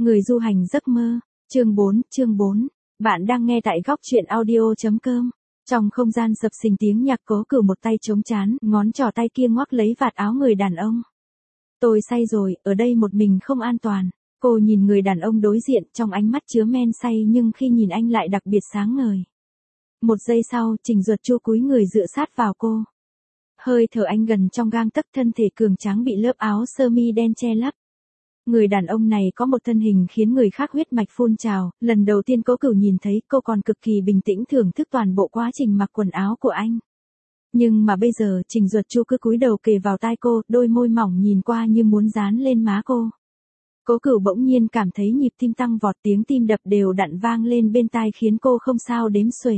Người du hành giấc mơ, chương 4, bạn đang nghe tại góc truyện audio.com. Trong không gian sập sình tiếng nhạc Cố Cửu một tay chống trán, ngón trỏ tay kia ngoắc lấy vạt áo người đàn ông. Tôi say rồi, ở đây một mình không an toàn. Cô nhìn người đàn ông đối diện, trong ánh mắt chứa men say nhưng khi nhìn anh lại đặc biệt sáng ngời. Một giây sau, Trình Duật Chu cúi người dựa sát vào cô. Hơi thở anh gần trong gang tấc, thân thể cường tráng bị lớp áo sơ mi đen che lấp. Người đàn ông này có một thân hình khiến người khác huyết mạch phun trào, lần đầu tiên Cố Cửu nhìn thấy cô còn cực kỳ bình tĩnh thưởng thức toàn bộ quá trình mặc quần áo của anh. Nhưng mà bây giờ Trình Duật Chu cứ cúi đầu kề vào tai cô, đôi môi mỏng nhìn qua như muốn dán lên má cô. Cố Cửu bỗng nhiên cảm thấy nhịp tim tăng vọt, tiếng tim đập đều đặn vang lên bên tai khiến cô không sao đếm xuể.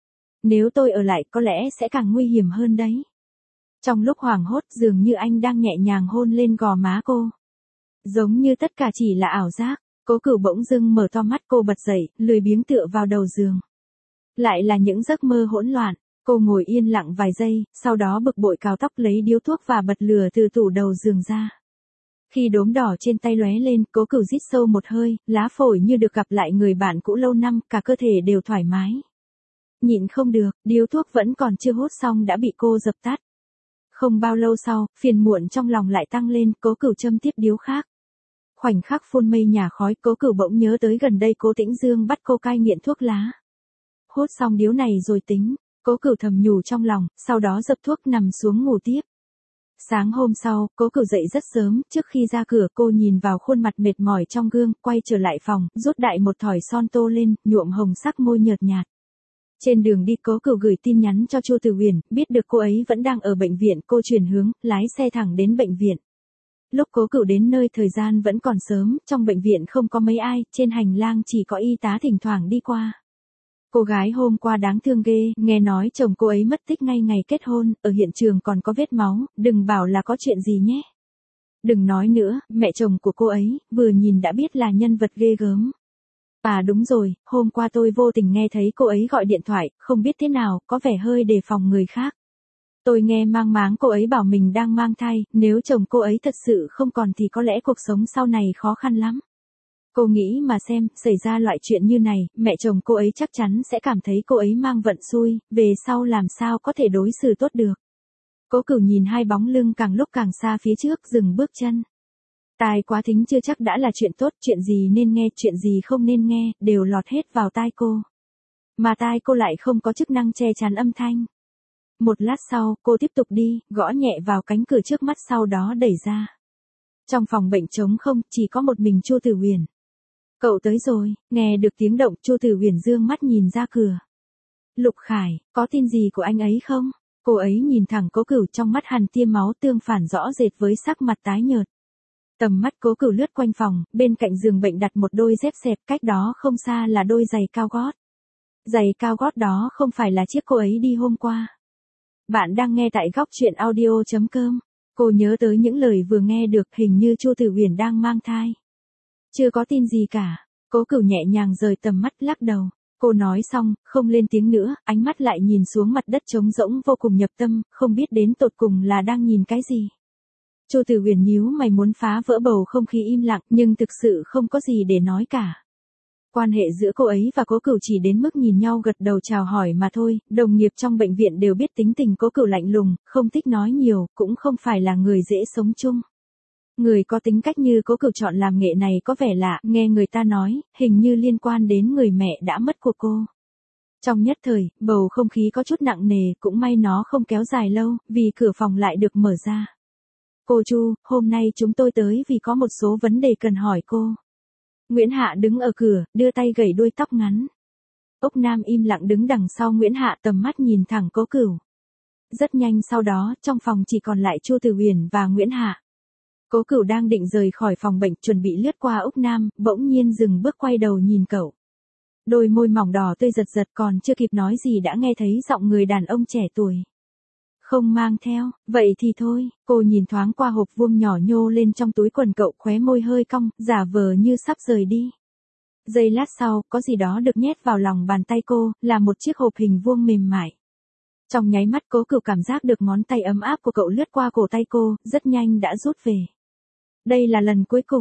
Nếu tôi ở lại có lẽ sẽ càng nguy hiểm hơn đấy. Trong lúc hoảng hốt dường như anh đang nhẹ nhàng hôn lên gò má cô. Giống như tất cả chỉ là ảo giác, Cố Cửu bỗng dưng mở to mắt, cô bật dậy, lười biếng tựa vào đầu giường. Lại là những giấc mơ hỗn loạn, cô ngồi yên lặng vài giây, sau đó bực bội cào tóc lấy điếu thuốc và bật lửa từ tủ đầu giường ra. Khi đốm đỏ trên tay lóe lên, Cố Cửu rít sâu một hơi, lá phổi như được gặp lại người bạn cũ lâu năm, cả cơ thể đều thoải mái. Nhịn không được, điếu thuốc vẫn còn chưa hút xong đã bị cô dập tắt. Không bao lâu sau, phiền muộn trong lòng lại tăng lên, Cố Cửu châm tiếp điếu khác. Khoảnh khắc phun mây nhà khói, Cố Cửu bỗng nhớ tới gần đây Cố Tĩnh Dương bắt cô cai nghiện thuốc lá. Hút xong điếu này rồi tính, Cố Cửu thầm nhủ trong lòng, sau đó dập thuốc nằm xuống ngủ tiếp. Sáng hôm sau, Cố Cửu dậy rất sớm, trước khi ra cửa cô nhìn vào khuôn mặt mệt mỏi trong gương, quay trở lại phòng, rút đại một thỏi son tô lên, nhuộm hồng sắc môi nhợt nhạt. Trên đường đi Cố Cửu gửi tin nhắn cho Chu Tử Huyền, biết được cô ấy vẫn đang ở bệnh viện, cô chuyển hướng, lái xe thẳng đến bệnh viện. Lúc Cố Cửu đến nơi thời gian vẫn còn sớm, trong bệnh viện không có mấy ai, trên hành lang chỉ có y tá thỉnh thoảng đi qua. Cô gái hôm qua đáng thương ghê, nghe nói chồng cô ấy mất tích ngay ngày kết hôn, ở hiện trường còn có vết máu, đừng bảo là có chuyện gì nhé. Đừng nói nữa, mẹ chồng của cô ấy, vừa nhìn đã biết là nhân vật ghê gớm. À đúng rồi, hôm qua tôi vô tình nghe thấy cô ấy gọi điện thoại, không biết thế nào, có vẻ hơi đề phòng người khác. Tôi nghe mang máng cô ấy bảo mình đang mang thai, nếu chồng cô ấy thật sự không còn thì có lẽ cuộc sống sau này khó khăn lắm. Cô nghĩ mà xem, xảy ra loại chuyện như này, mẹ chồng cô ấy chắc chắn sẽ cảm thấy cô ấy mang vận xui, về sau làm sao có thể đối xử tốt được. Cố Cửu nhìn hai bóng lưng càng lúc càng xa phía trước, dừng bước chân. Tai quá thính chưa chắc đã là chuyện tốt, chuyện gì nên nghe, chuyện gì không nên nghe, đều lọt hết vào tai cô. Mà tai cô lại không có chức năng che chắn âm thanh. Một lát sau, cô tiếp tục đi, gõ nhẹ vào cánh cửa trước mắt sau đó đẩy ra. Trong phòng bệnh trống không, chỉ có một mình Chu Tử Huyền. Cậu tới rồi, nghe được tiếng động, Chu Tử Huyền dương mắt nhìn ra cửa. Lục Khải, có tin gì của anh ấy không? Cô ấy nhìn thẳng Cố Cửu, trong mắt hằn tia máu tương phản rõ rệt với sắc mặt tái nhợt. Tầm mắt Cố Cửu lướt quanh phòng, bên cạnh giường bệnh đặt một đôi dép xẹp, cách đó không xa là đôi giày cao gót. Giày cao gót đó không phải là chiếc cô ấy đi hôm qua. Bạn đang nghe tại góc truyện audio.com. Cô nhớ tới những lời vừa nghe được, hình như Chu Tử Huyền đang mang thai. Chưa có tin gì cả. Cố Cửu nhẹ nhàng rời tầm mắt, lắc đầu. Cô nói xong, không lên tiếng nữa, ánh mắt lại nhìn xuống mặt đất trống rỗng vô cùng nhập tâm, không biết đến tột cùng là đang nhìn cái gì. Chu Tử Huyền nhíu mày muốn phá vỡ bầu không khí im lặng, nhưng thực sự không có gì để nói cả. Quan hệ giữa cô ấy và Cố Cửu chỉ đến mức nhìn nhau gật đầu chào hỏi mà thôi, đồng nghiệp trong bệnh viện đều biết tính tình Cố Cửu lạnh lùng, không thích nói nhiều, cũng không phải là người dễ sống chung. Người có tính cách như Cố Cửu chọn làm nghệ này có vẻ lạ, nghe người ta nói, hình như liên quan đến người mẹ đã mất của cô. Trong nhất thời, bầu không khí có chút nặng nề, cũng may nó không kéo dài lâu, vì cửa phòng lại được mở ra. Cô Chu, hôm nay chúng tôi tới vì có một số vấn đề cần hỏi cô. Nguyễn Hạ đứng ở cửa, đưa tay gẩy đuôi tóc ngắn. Ốc Nam im lặng đứng đằng sau Nguyễn Hạ, tầm mắt nhìn thẳng Cố Cửu. Rất nhanh sau đó, trong phòng chỉ còn lại Chu Tử Huyền và Nguyễn Hạ. Cố Cửu đang định rời khỏi phòng bệnh, chuẩn bị lướt qua Ốc Nam, bỗng nhiên dừng bước quay đầu nhìn cậu. Đôi môi mỏng đỏ tươi giật giật, còn chưa kịp nói gì đã nghe thấy giọng người đàn ông trẻ tuổi. Không mang theo, vậy thì thôi. Cô nhìn thoáng qua hộp vuông nhỏ nhô lên trong túi quần cậu, khóe môi hơi cong, giả vờ như sắp rời đi. Giây lát sau, có gì đó được nhét vào lòng bàn tay cô, là một chiếc hộp hình vuông mềm mại. Trong nháy mắt Cố Cửu cảm giác được ngón tay ấm áp của cậu lướt qua cổ tay cô, rất nhanh đã rút về. Đây là lần cuối cùng.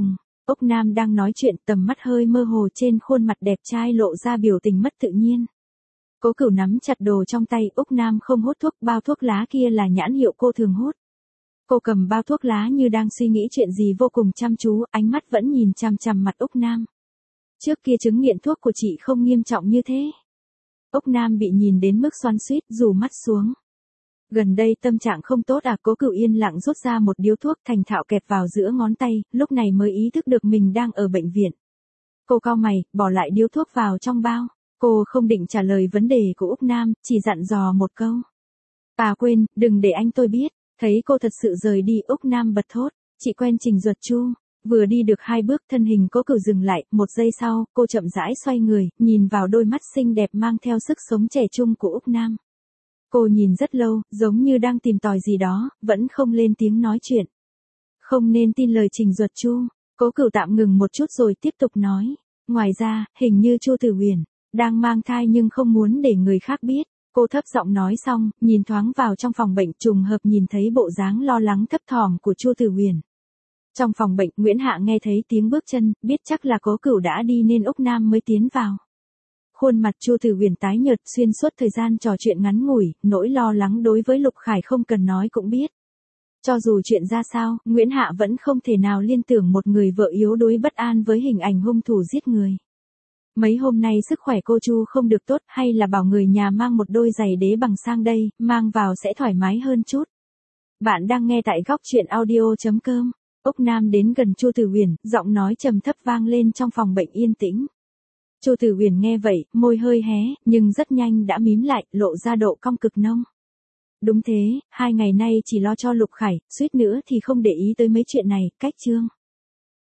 Úc Nam đang nói chuyện, tầm mắt hơi mơ hồ, trên khuôn mặt đẹp trai lộ ra biểu tình mất tự nhiên. Cố Cửu nắm chặt đồ trong tay, Úc Nam không hút thuốc, bao thuốc lá kia là nhãn hiệu cô thường hút. Cô cầm bao thuốc lá như đang suy nghĩ chuyện gì vô cùng chăm chú, ánh mắt vẫn nhìn chằm chằm mặt Úc Nam. Trước kia chứng nghiện thuốc của chị không nghiêm trọng như thế. Úc Nam bị nhìn đến mức xoắn xuýt, rủ mắt xuống. Gần đây tâm trạng không tốt à? Cố Cửu yên lặng rút ra một điếu thuốc, thành thạo kẹp vào giữa ngón tay, lúc này mới ý thức được mình đang ở bệnh viện. Cô cau mày, bỏ lại điếu thuốc vào trong bao. Cô không định trả lời vấn đề của Úc Nam, chỉ dặn dò một câu. À quên, đừng để anh tôi biết. Thấy cô thật sự rời đi, Úc Nam bật thốt. Chị quen Trình Duật Chu. Vừa đi được 2 bước, thân hình Cố Cửu dừng lại, 1 giây sau, cô chậm rãi xoay người, nhìn vào đôi mắt xinh đẹp mang theo sức sống trẻ trung của Úc Nam. Cô nhìn rất lâu, giống như đang tìm tòi gì đó, vẫn không lên tiếng nói chuyện. Không nên tin lời Trình Duật Chu. Cố Cửu tạm ngừng một chút rồi tiếp tục nói. Ngoài ra, hình như Chu Tử Huyền đang mang thai nhưng không muốn để người khác biết. Cô thấp giọng nói xong, nhìn thoáng vào trong phòng bệnh, trùng hợp nhìn thấy bộ dáng lo lắng thấp thỏm của Chu Tử Huyền. Trong phòng bệnh, Nguyễn Hạ nghe thấy tiếng bước chân, biết chắc là Cố Cửu đã đi nên Úc Nam mới tiến vào. Khuôn mặt Chu Tử Huyền tái nhợt, xuyên suốt thời gian trò chuyện ngắn ngủi, nỗi lo lắng đối với Lục Khải không cần nói cũng biết. Cho dù chuyện ra sao, Nguyễn Hạ vẫn không thể nào liên tưởng một người vợ yếu đuối bất an với hình ảnh hung thủ giết người. Mấy hôm nay sức khỏe cô Chu không được tốt, hay là bảo người nhà mang một đôi giày đế bằng sang đây, mang vào sẽ thoải mái hơn chút. Bạn đang nghe tại góc chuyện audio.com. Úc Nam đến gần Chu Tử Huyền, giọng nói trầm thấp vang lên trong phòng bệnh yên tĩnh. Chu Tử Huyền nghe vậy, môi hơi hé, nhưng rất nhanh đã mím lại, lộ ra độ cong cực nông. Đúng thế, 2 ngày nay chỉ lo cho Lục Khải, suýt nữa thì không để ý tới mấy chuyện này, cách chương.